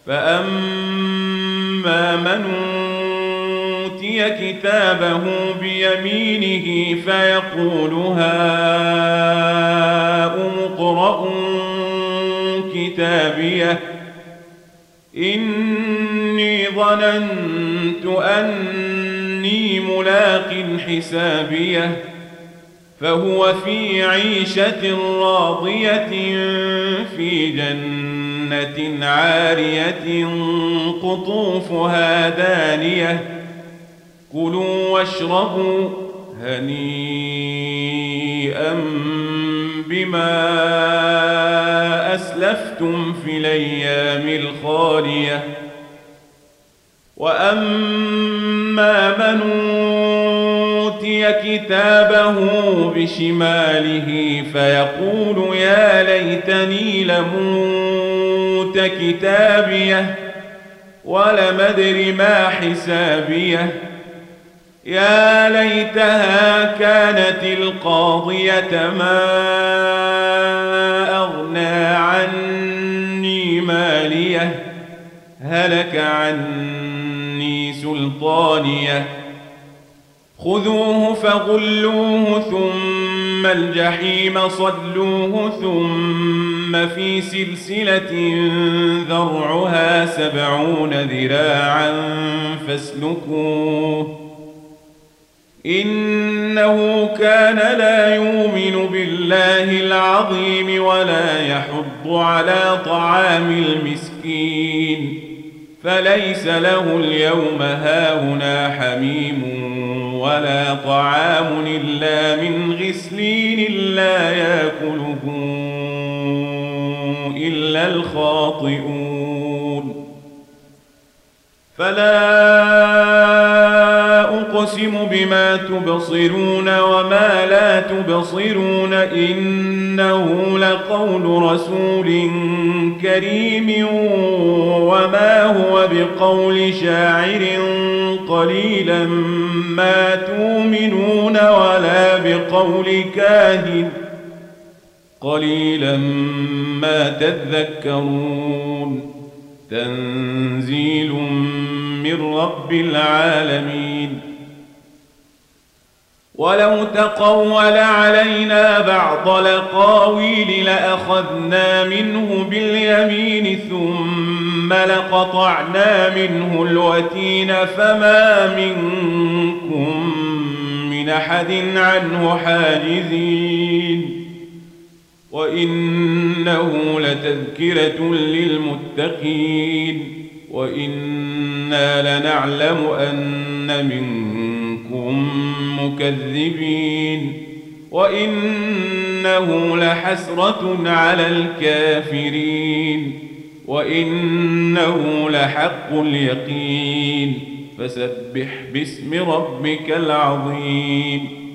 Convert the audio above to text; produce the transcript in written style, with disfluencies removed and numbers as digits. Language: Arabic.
فأما من أوتي كتابه بيمينه فيقول هاؤم اقرءوا كتابيه إني ظننت أني ملاق حسابيه فهو في عيشة راضية في جنة عارية قطوفها دانية كلوا واشربوا هنيئا بما أسلفتم في الأيام الخالية وأما من أوتي كتابه بشماله فيقول يا ليتني لموت كتابيه ولم أدر ما حسابيه يا ليتها كانت القاضية ما أغنى عني ماليه هلك عني سلطانيه خذوه فغلوه ثم الجحيم صلوه ثم في سلسلة ذرعها 70 ذراعا فاسلكوه إنه كان لا يؤمن بالله العظيم ولا يحض على طعام المسكين فليس له اليوم هاهنا حميم ولا طعام إلا من غسلين لا يأكله إلا الخاطئون فلا أقسم بما تبصرون وما لا تبصرون إنه لقول رسول كريم وما هو بقول شاعر قليلا ما تؤمنون ولا بقول كاهن قليلا ما تذكرون تنزيل من رب العالمين ولو تقول علينا بعض الأقاويل لأخذنا منه باليمين ثم لقطعنا منه الوتين فما منكم من أحد عنه حاجزين وإنه لتذكرة للمتقين وإنا لنعلم أن منكم مكذبين وإنه لحسرة على الكافرين وإنه لحق اليقين فسبح باسم ربك العظيم